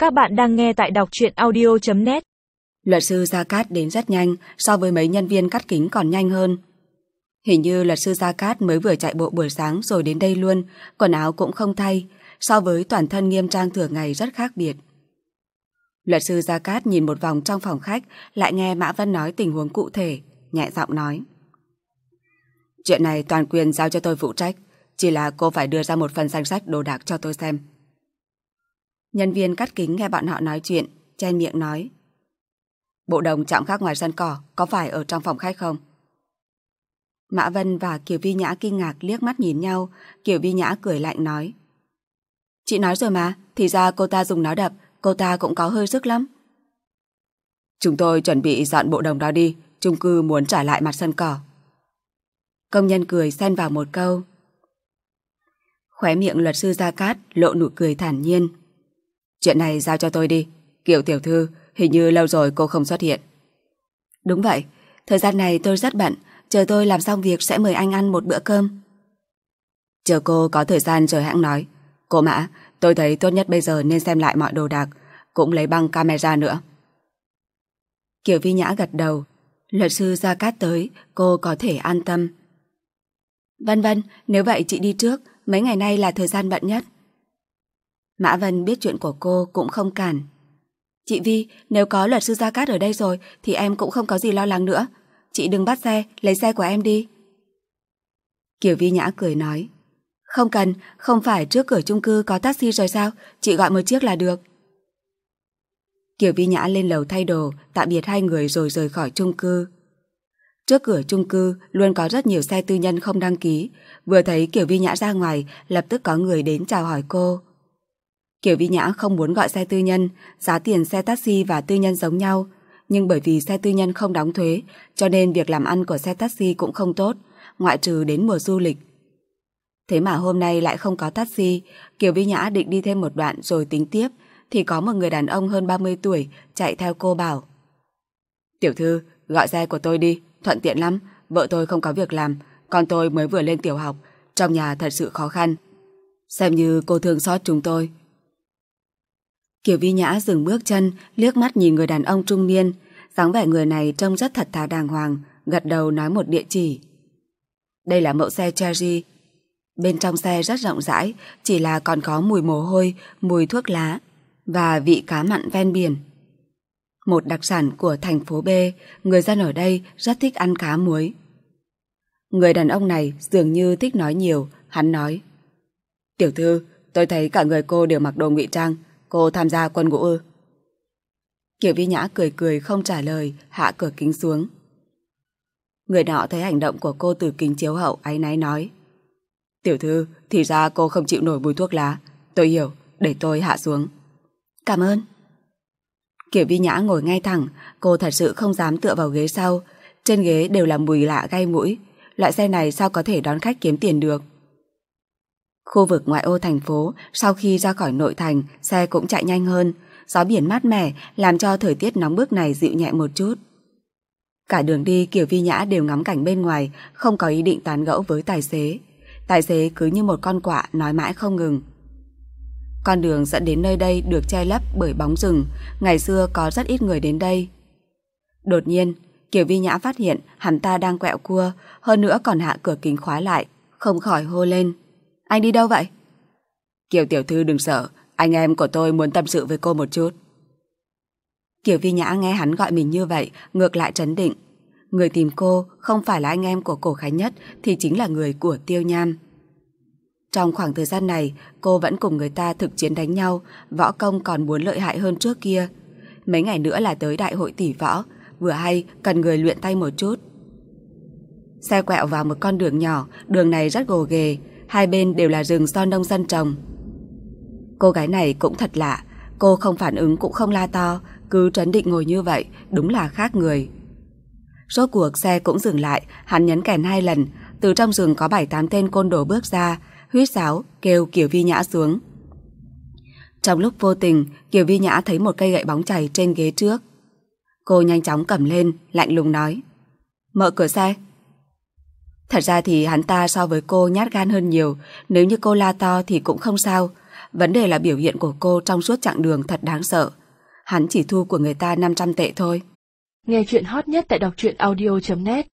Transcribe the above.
Các bạn đang nghe tại đọc truyện audio.net. Luật sư Gia Cát đến rất nhanh, so với mấy nhân viên cắt kính còn nhanh hơn. Hình như luật sư Gia Cát mới vừa chạy bộ buổi sáng rồi đến đây luôn, quần áo cũng không thay, so với toàn thân nghiêm trang thường ngày rất khác biệt. Luật sư Gia Cát nhìn một vòng trong phòng khách, lại nghe Mã Vân nói tình huống cụ thể, nhẹ giọng nói. Chuyện này toàn quyền giao cho tôi phụ trách, chỉ là cô phải đưa ra một phần danh sách đồ đạc cho tôi xem. Nhân viên cắt kính nghe bọn họ nói chuyện, chen miệng nói. Bộ đồng chạm khắc ngoài sân cỏ, có phải ở trong phòng khách không? Mã Vân và Kiều Vi Nhã kinh ngạc liếc mắt nhìn nhau, Kiều Vi Nhã cười lạnh nói. Chị nói rồi mà, thì ra cô ta dùng nó đập, cô ta cũng có hơi sức lắm. Chúng tôi chuẩn bị dọn bộ đồng đó đi, chung cư muốn trả lại mặt sân cỏ. Công nhân cười xen vào một câu. Khóe miệng luật sư Gia Cát lộ nụ cười thản nhiên. Chuyện này giao cho tôi đi, Kiều tiểu thư, hình như lâu rồi cô không xuất hiện. Đúng vậy, thời gian này tôi rất bận, chờ tôi làm xong việc sẽ mời anh ăn một bữa cơm. Chờ cô có thời gian rồi hãng nói. Cô Mã, tôi thấy tốt nhất bây giờ nên xem lại mọi đồ đạc, cũng lấy băng camera nữa. Kiều Vi Nhã gật đầu, luật sư Gia Cát tới, cô có thể an tâm. Vân, nếu vậy chị đi trước, mấy ngày nay là thời gian bận nhất. Mã Vân biết chuyện của cô cũng không cản. Chị Vi, nếu có luật sư Gia Cát ở đây rồi thì em cũng không có gì lo lắng nữa. Chị đừng bắt xe, lấy xe của em đi. Kiều Vi Nhã cười nói. Không cần, không phải trước cửa chung cư có taxi rồi sao? Chị gọi một chiếc là được. Kiều Vi Nhã lên lầu thay đồ, tạm biệt hai người rồi rời khỏi chung cư. Trước cửa chung cư luôn có rất nhiều xe tư nhân không đăng ký. Vừa thấy Kiều Vi Nhã ra ngoài, lập tức có người đến chào hỏi cô. Kiều Vi Nhã không muốn gọi xe tư nhân, giá tiền xe taxi và tư nhân giống nhau, nhưng bởi vì xe tư nhân không đóng thuế, cho nên việc làm ăn của xe taxi cũng không tốt, ngoại trừ đến mùa du lịch. Thế mà hôm nay lại không có taxi, Kiều Vi Nhã định đi thêm một đoạn rồi tính tiếp, thì có một người đàn ông hơn 30 tuổi chạy theo cô bảo. Tiểu thư, gọi xe của tôi đi, thuận tiện lắm, vợ tôi không có việc làm, con tôi mới vừa lên tiểu học, trong nhà thật sự khó khăn. Xem như cô thương xót chúng tôi. Kiều Vi Nhã dừng bước chân, liếc mắt nhìn người đàn ông trung niên, dáng vẻ người này trông rất thật thà đàng hoàng, gật đầu nói một địa chỉ. Đây là mẫu xe Cherry. Bên trong xe rất rộng rãi, chỉ là còn có mùi mồ hôi, mùi thuốc lá và vị cá mặn ven biển. Một đặc sản của thành phố B, người dân ở đây rất thích ăn cá muối. Người đàn ông này dường như thích nói nhiều, hắn nói. Tiểu thư, tôi thấy cả người cô đều mặc đồ ngụy trang, cô tham gia quân ngũ ư? Kiều Vi Nhã cười cười không trả lời, hạ cửa kính xuống. Người nọ thấy hành động của cô từ kính chiếu hậu áy náy nói. Tiểu thư, thì ra cô không chịu nổi mùi thuốc lá. Tôi hiểu, để tôi hạ xuống. Cảm ơn. Kiều Vi Nhã ngồi ngay thẳng, cô thật sự không dám tựa vào ghế sau. Trên ghế đều là mùi lạ gai mũi. Loại xe này sao có thể đón khách kiếm tiền được? Khu vực ngoại ô thành phố, sau khi ra khỏi nội thành, xe cũng chạy nhanh hơn. Gió biển mát mẻ làm cho thời tiết nóng bức này dịu nhẹ một chút. Cả đường đi Kiều Vi Nhã đều ngắm cảnh bên ngoài, không có ý định tán gẫu với tài xế. Tài xế cứ như một con quạ nói mãi không ngừng. Con đường dẫn đến nơi đây được che lấp bởi bóng rừng, ngày xưa có rất ít người đến đây. Đột nhiên, Kiều Vi Nhã phát hiện hắn ta đang quẹo cua, hơn nữa còn hạ cửa kính khóa lại, không khỏi hô lên. Anh đi đâu vậy? Kiều tiểu thư đừng sợ, anh em của tôi muốn tâm sự với cô một chút. Kiều Vi Nhã nghe hắn gọi mình như vậy, ngược lại trấn định. Người tìm cô không phải là anh em của Cổ Khánh Nhất thì chính là người của Tiêu Nham. Trong khoảng thời gian này, cô vẫn cùng người ta thực chiến đánh nhau, võ công còn muốn lợi hại hơn trước kia. Mấy ngày nữa là tới đại hội tỷ võ, vừa hay cần người luyện tay một chút. Xe quẹo vào một con đường nhỏ, đường này rất gồ ghề, hai bên đều là rừng do nông dân trồng. Cô gái này cũng thật lạ, cô không phản ứng cũng không la to, cứ trấn định ngồi như vậy, đúng là khác người. Rốt cuộc xe cũng dừng lại, hắn nhấn kèn 2 lần, từ trong rừng có 7-8 tên côn đồ bước ra, huýt sáo kêu Kiều Vi Nhã xuống. Trong lúc vô tình, Kiều Vi Nhã thấy một cây gậy bóng chày trên ghế trước. Cô nhanh chóng cầm lên, lạnh lùng nói. Mở cửa xe. Thật ra thì hắn ta so với cô nhát gan hơn nhiều, nếu như cô la to thì cũng không sao. Vấn đề là biểu hiện của cô trong suốt chặng đường thật đáng sợ. Hắn chỉ thu của người ta 500 tệ thôi. Nghe chuyện hot nhất tại đọc truyện audio.net